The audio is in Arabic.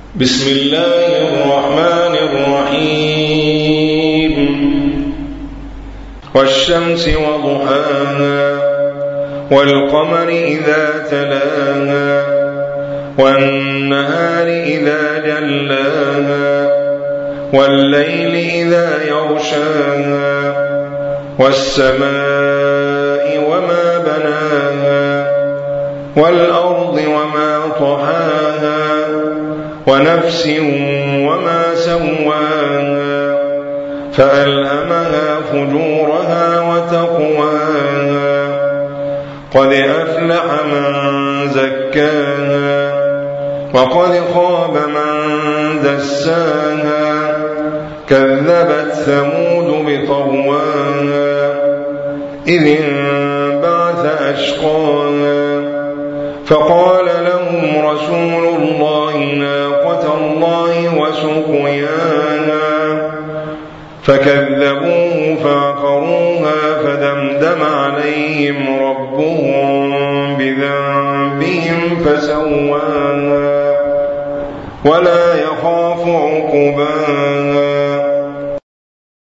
بسم الله الرحمن الرحيم والشمس وضحاها والقمر إذا تلاها والنهار إذا جلاها والليل إذا يغشاها والسماء وما بناها والأرض وما طحاها ونفس وما سواها فألهمها فجورها وتقواها قد أفلح من زكاها وقد خاب من دساها كذبت ثمود بطغواها إذ انبعث أشقاها فقال لهم رسول الله ناقة الله وسقياها فكذبوه فعقروها فدمدم عليهم ربهم بذنبهم فسواها ولا يخاف عقباها